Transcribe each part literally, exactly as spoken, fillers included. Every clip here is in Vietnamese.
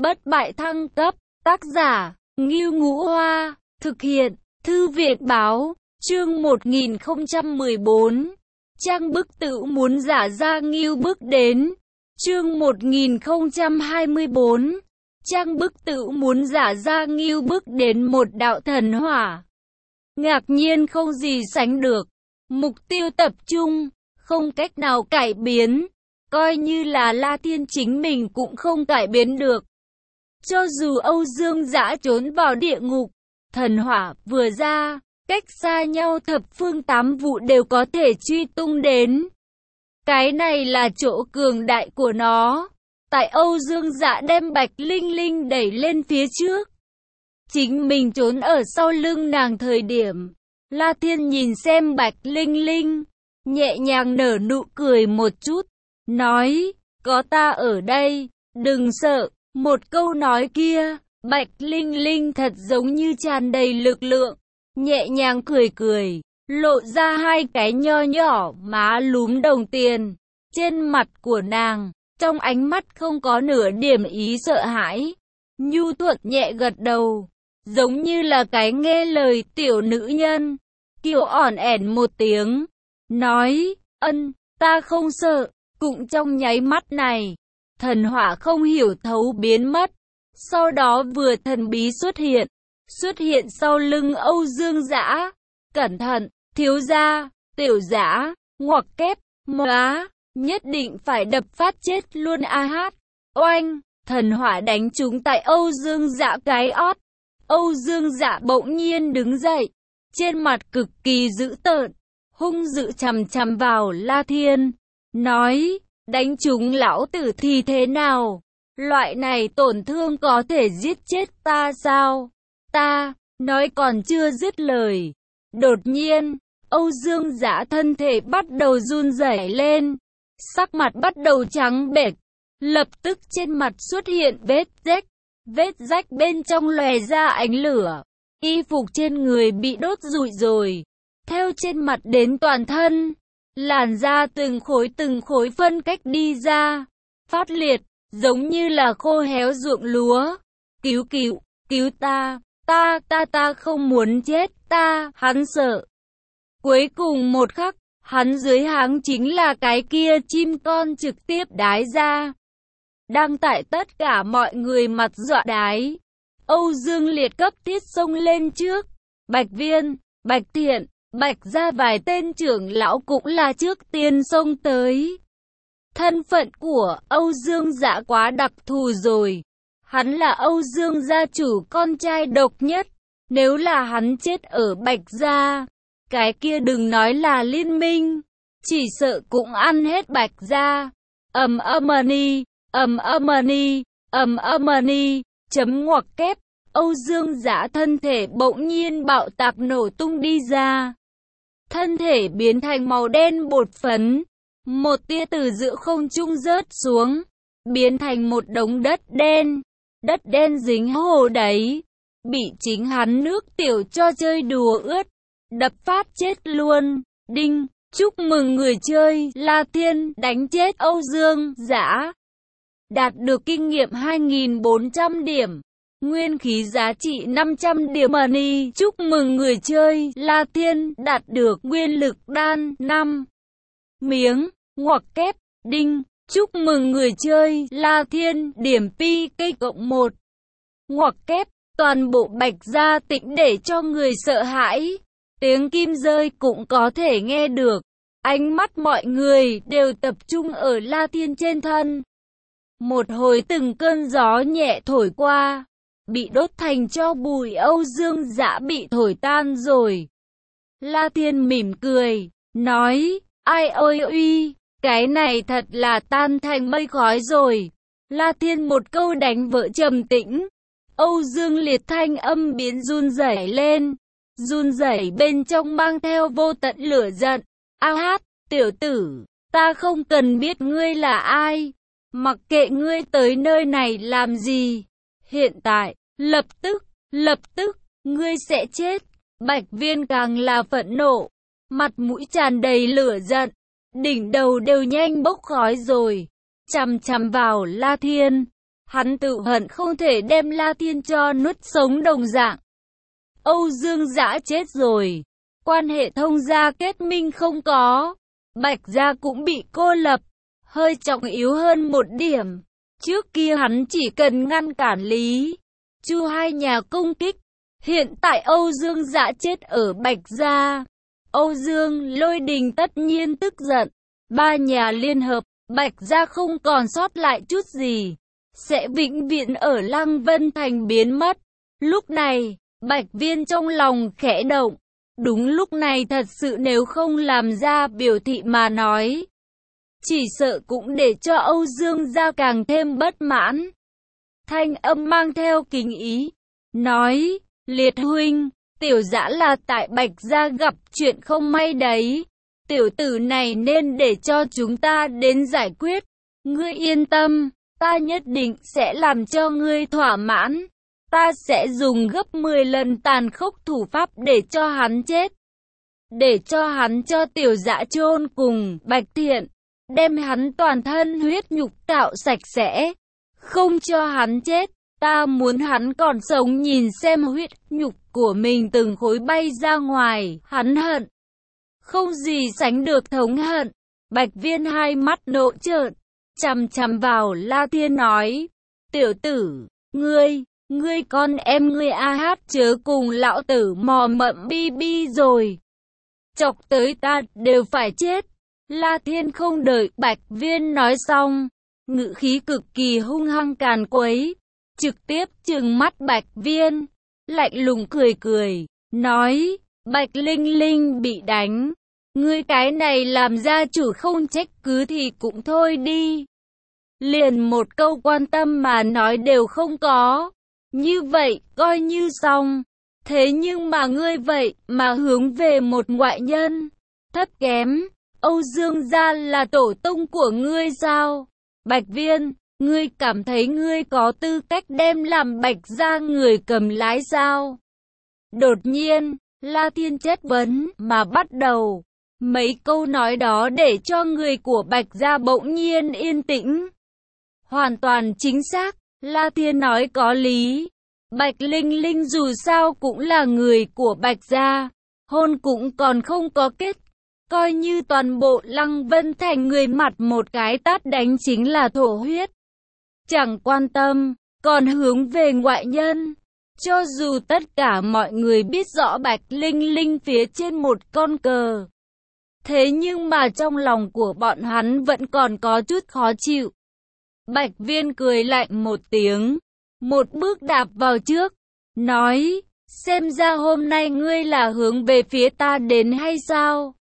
Bất bại thăng cấp, tác giả, Ngưu Ngũ Hoa, thực hiện, Thư viện Báo, chương một nghìn không trăm mười bốn, trang bức tự muốn giả ra Ngưu bước đến, chương một nghìn không trăm hai mươi bốn, trang bức tự muốn giả ra Ngưu bước đến một đạo thần hỏa. Ngạc nhiên không gì sánh được, mục tiêu tập trung, không cách nào cải biến, coi như là La Thiên chính mình cũng không cải biến được. Cho dù Âu Dương Dã trốn vào địa ngục, thần hỏa vừa ra, cách xa nhau thập phương tám vụ đều có thể truy tung đến. Cái này là chỗ cường đại của nó. Tại Âu Dương Dã đem Bạch Linh Linh đẩy lên phía trước, chính mình trốn ở sau lưng nàng thời điểm, La Thiên nhìn xem Bạch Linh Linh, nhẹ nhàng nở nụ cười một chút, nói, có ta ở đây, đừng sợ. Một câu nói kia, Bạch Linh Linh thật giống như tràn đầy lực lượng, nhẹ nhàng cười cười, lộ ra hai cái nho nhỏ má lúm đồng tiền. Trên mặt của nàng, trong ánh mắt không có nửa điểm ý sợ hãi, nhu thuận nhẹ gật đầu, giống như là cái nghe lời tiểu nữ nhân, kiều ỏn ẻn một tiếng, nói, ân, ta không sợ. Cũng trong nháy mắt này, thần hỏa không hiểu thấu biến mất, sau đó vừa thần bí xuất hiện, xuất hiện sau lưng Âu Dương Dã. Cẩn thận, thiếu gia, tiểu Dã, ngoặc kép, móa, nhất định phải đập phát chết luôn a hát. Oanh, thần hỏa đánh trúng tại Âu Dương Dã cái ót. Âu Dương Dã bỗng nhiên đứng dậy, trên mặt cực kỳ dữ tợn, hung dữ chằm chằm vào La Thiên, nói, đánh trúng lão tử thì thế nào? Loại này tổn thương có thể giết chết ta sao? Ta, nói còn chưa dứt lời. Đột nhiên, Âu Dương Dã thân thể bắt đầu run rẩy lên, sắc mặt bắt đầu trắng bệch, lập tức trên mặt xuất hiện vết rách, vết rách bên trong lòe ra ánh lửa, y phục trên người bị đốt rụi rồi, theo trên mặt đến toàn thân. Làn da từng khối từng khối phân cách đi ra, phát liệt, giống như là khô héo ruộng lúa. Cứu cứu, cứu ta, ta, ta, ta không muốn chết, ta, hắn sợ. Cuối cùng một khắc, hắn dưới háng chính là cái kia chim con trực tiếp đái ra. Đang tại tất cả mọi người mặt dọa đái, Âu Dương Liệt cấp thiết xông lên trước, Bạch Viên, Bạch Thiện, Bạch gia vài tên trưởng lão cũng là trước tiên xông tới. Thân phận của Âu Dương Dã quá đặc thù rồi. Hắn là Âu Dương gia chủ con trai độc nhất. Nếu là hắn chết ở Bạch gia, cái kia đừng nói là liên minh, chỉ sợ cũng ăn hết Bạch gia. Ầm âm-ni, ầm âm-ni, ầm âm-ni, chấm ngoặc kép. Âu Dương Dã thân thể bỗng nhiên bạo tạc nổ tung đi ra. Thân thể biến thành màu đen bột phấn, một tia từ giữa không trung rớt xuống, biến thành một đống đất đen, đất đen dính hồ đấy, bị chính hắn nước tiểu cho chơi đùa ướt, đập phát chết luôn. Đinh, chúc mừng người chơi La Thiên đánh chết Âu Dương Dã, đạt được kinh nghiệm hai nghìn bốn trăm điểm. Nguyên khí giá trị năm trăm điểm money. Chúc mừng người chơi La Thiên đạt được nguyên lực đan năm miếng, ngoặc kép. Đinh, chúc mừng người chơi La Thiên điểm pi cây cộng một, ngoặc kép. Toàn bộ Bạch gia tĩnh để cho người sợ hãi, tiếng kim rơi cũng có thể nghe được. Ánh mắt mọi người đều tập trung ở La Thiên trên thân. Một hồi từng cơn gió nhẹ thổi qua, bị đốt thành tro bụi Âu Dương Dã bị thổi tan rồi. La Thiên mỉm cười, nói, ai ôi uy, cái này thật là tan thành mây khói rồi. La Thiên một câu đánh vỡ trầm tĩnh. Âu Dương Liệt thanh âm biến run rẩy lên, run rẩy bên trong mang theo vô tận lửa giận. A hát, tiểu tử, ta không cần biết ngươi là ai, mặc kệ ngươi tới nơi này làm gì. Hiện tại, lập tức, lập tức, ngươi sẽ chết. Bạch Viên càng là phẫn nộ, mặt mũi tràn đầy lửa giận, đỉnh đầu đều nhanh bốc khói rồi, chằm chằm vào La Thiên. Hắn tự hận không thể đem La Thiên cho nuốt sống đồng dạng. Âu Dương Dã chết rồi, quan hệ thông gia kết minh không có, Bạch gia cũng bị cô lập. Hơi trọng yếu hơn một điểm, trước kia hắn chỉ cần ngăn cản Lý Chu hai nhà công kích. Hiện tại Âu Dương Dã chết ở Bạch gia, Âu Dương Lôi Đình tất nhiên tức giận. Ba nhà liên hợp, Bạch gia không còn sót lại chút gì, sẽ vĩnh viễn ở Lăng Vân Thành biến mất. Lúc này, Bạch Viên trong lòng khẽ động. Đúng lúc này thật sự nếu không làm ra biểu thị mà nói, chỉ sợ cũng để cho Âu Dương gia càng thêm bất mãn. Thanh âm mang theo kính ý, nói, Liệt huynh, tiểu Dã là tại Bạch gia gặp chuyện không may đấy. Tiểu tử này nên để cho chúng ta đến giải quyết. Ngươi yên tâm, ta nhất định sẽ làm cho ngươi thỏa mãn. Ta sẽ dùng gấp mười lần tàn khốc thủ pháp để cho hắn chết. Để cho hắn cho tiểu Dã chôn cùng Bạch Thiện, đem hắn toàn thân huyết nhục cạo sạch sẽ. Không cho hắn chết, ta muốn hắn còn sống nhìn xem huyết nhục của mình từng khối bay ra ngoài. Hắn hận, không gì sánh được thống hận. Bạch Viên hai mắt nộ trợn, chằm chằm vào La Thiên nói, tiểu tử, ngươi, ngươi con em ngươi a hát chớ cùng lão tử mò mẫm bi bi rồi. Chọc tới ta đều phải chết. La Thiên không đợi Bạch Viên nói xong, ngữ khí cực kỳ hung hăng càn quấy, trực tiếp trừng mắt Bạch Viên, lạnh lùng cười cười, nói, Bạch Linh Linh bị đánh. Ngươi cái này làm gia chủ không trách cứ thì cũng thôi đi. Liền một câu quan tâm mà nói đều không có. Như vậy, coi như xong. Thế nhưng mà ngươi vậy mà hướng về một ngoại nhân. Thấp kém, Âu Dương gia là tổ tông của ngươi sao? Bạch Viên, ngươi cảm thấy ngươi có tư cách đem làm Bạch gia người cầm lái sao? Đột nhiên, La Thiên chất vấn mà bắt đầu. Mấy câu nói đó để cho người của Bạch gia bỗng nhiên yên tĩnh. Hoàn toàn chính xác, La Thiên nói có lý. Bạch Linh Linh dù sao cũng là người của Bạch gia, hôn cũng còn không có kết. Coi như toàn bộ Lăng Vân Thành người mặt một cái tát đánh chính là thổ huyết. Chẳng quan tâm, còn hướng về ngoại nhân. Cho dù tất cả mọi người biết rõ Bạch Linh Linh phía trên một con cờ. Thế nhưng mà trong lòng của bọn hắn vẫn còn có chút khó chịu. Bạch Viên cười lạnh một tiếng, một bước đạp vào trước, nói, xem ra hôm nay ngươi là hướng về phía ta đến hay sao?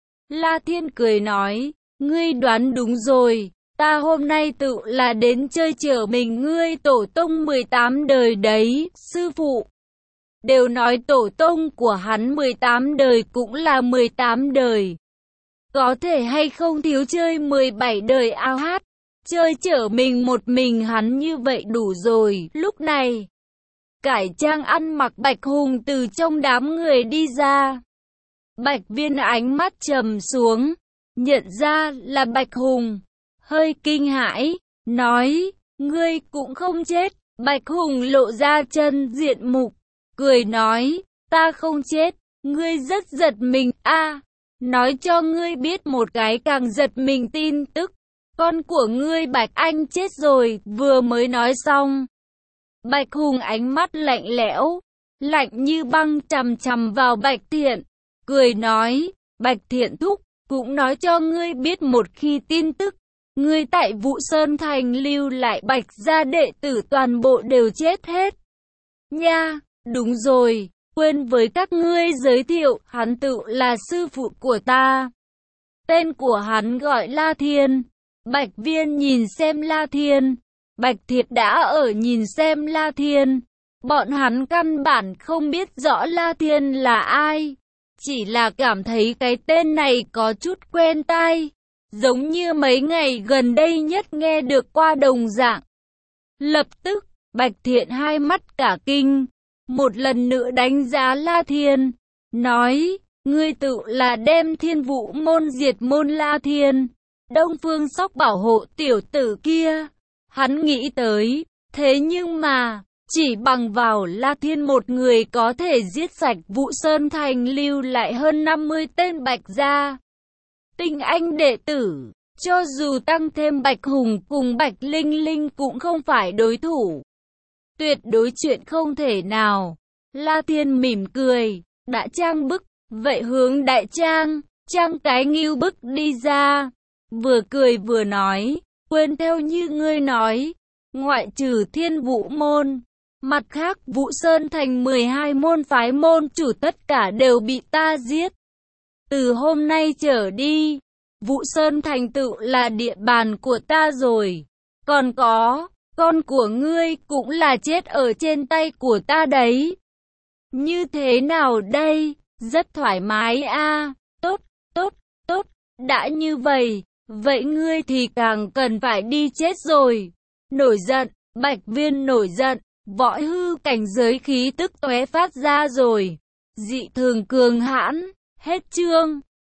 La Thiên cười nói, ngươi đoán đúng rồi, ta hôm nay tự là đến chơi chở mình ngươi tổ tông mười tám đời đấy, sư phụ. Đều nói tổ tông của hắn mười tám đời cũng là mười tám đời. Có thể hay không thiếu chơi mười bảy đời ao hát, chơi chở mình một mình hắn như vậy đủ rồi. Lúc này, cải trang ăn mặc Bạch Hùng từ trong đám người đi ra. Bạch Viên ánh mắt trầm xuống, nhận ra là Bạch Hùng, hơi kinh hãi, nói, ngươi cũng không chết. Bạch Hùng lộ ra chân diện mục, cười nói, ta không chết, ngươi rất giật mình a. Nói cho ngươi biết một cái càng giật mình tin tức, con của ngươi Bạch Anh chết rồi. Vừa mới nói xong, Bạch Hùng ánh mắt lạnh lẽo, lạnh như băng chằm chằm vào Bạch Thiện, cười nói, Bạch Thiện thúc, cũng nói cho ngươi biết một khi tin tức, ngươi tại Vũ Sơn Thành lưu lại Bạch gia đệ tử toàn bộ đều chết hết. Nha, đúng rồi, quên với các ngươi giới thiệu, hắn tự là sư phụ của ta. Tên của hắn gọi La Thiên. Bạch Viên nhìn xem La Thiên, Bạch Thiệt đã ở nhìn xem La Thiên. Bọn hắn căn bản không biết rõ La Thiên là ai, chỉ là cảm thấy cái tên này có chút quen tai, giống như mấy ngày gần đây nhất nghe được qua đồng dạng. Lập tức, Bạch Thiện hai mắt cả kinh, một lần nữa đánh giá La Thiên, nói, ngươi tự là đem Thiên Vũ môn diệt môn La Thiên. Đông Phương Sóc bảo hộ tiểu tử kia. Hắn nghĩ tới, Thế nhưng mà, chỉ bằng vào La Thiên một người có thể giết sạch Vũ Sơn Thành, lưu lại hơn năm mươi tên Bạch gia tinh anh đệ tử. Cho dù tăng thêm Bạch Hùng cùng Bạch Linh Linh cũng không phải đối thủ. Tuyệt đối chuyện không thể nào. La Thiên mỉm cười, đã trang bức, vậy hướng đại trang, trang cái ngưu bức đi ra. Vừa cười vừa nói, quên theo như ngươi nói, ngoại trừ Thiên Vũ môn, mặt khác Vũ Sơn Thành mười hai môn phái môn chủ tất cả đều bị ta giết. Từ hôm nay trở đi, Vũ Sơn Thành tựu là địa bàn của ta rồi. Còn có, con của ngươi cũng là chết ở trên tay của ta đấy. Như thế nào đây? Rất thoải mái a. À. Tốt, tốt, tốt, đã như vậy, vậy ngươi thì càng cần phải đi chết rồi. Nổi giận, Bạch Viên nổi giận, võ hư cảnh giới khí tức tóe phát ra rồi. Dị thường cường hãn, hết chương.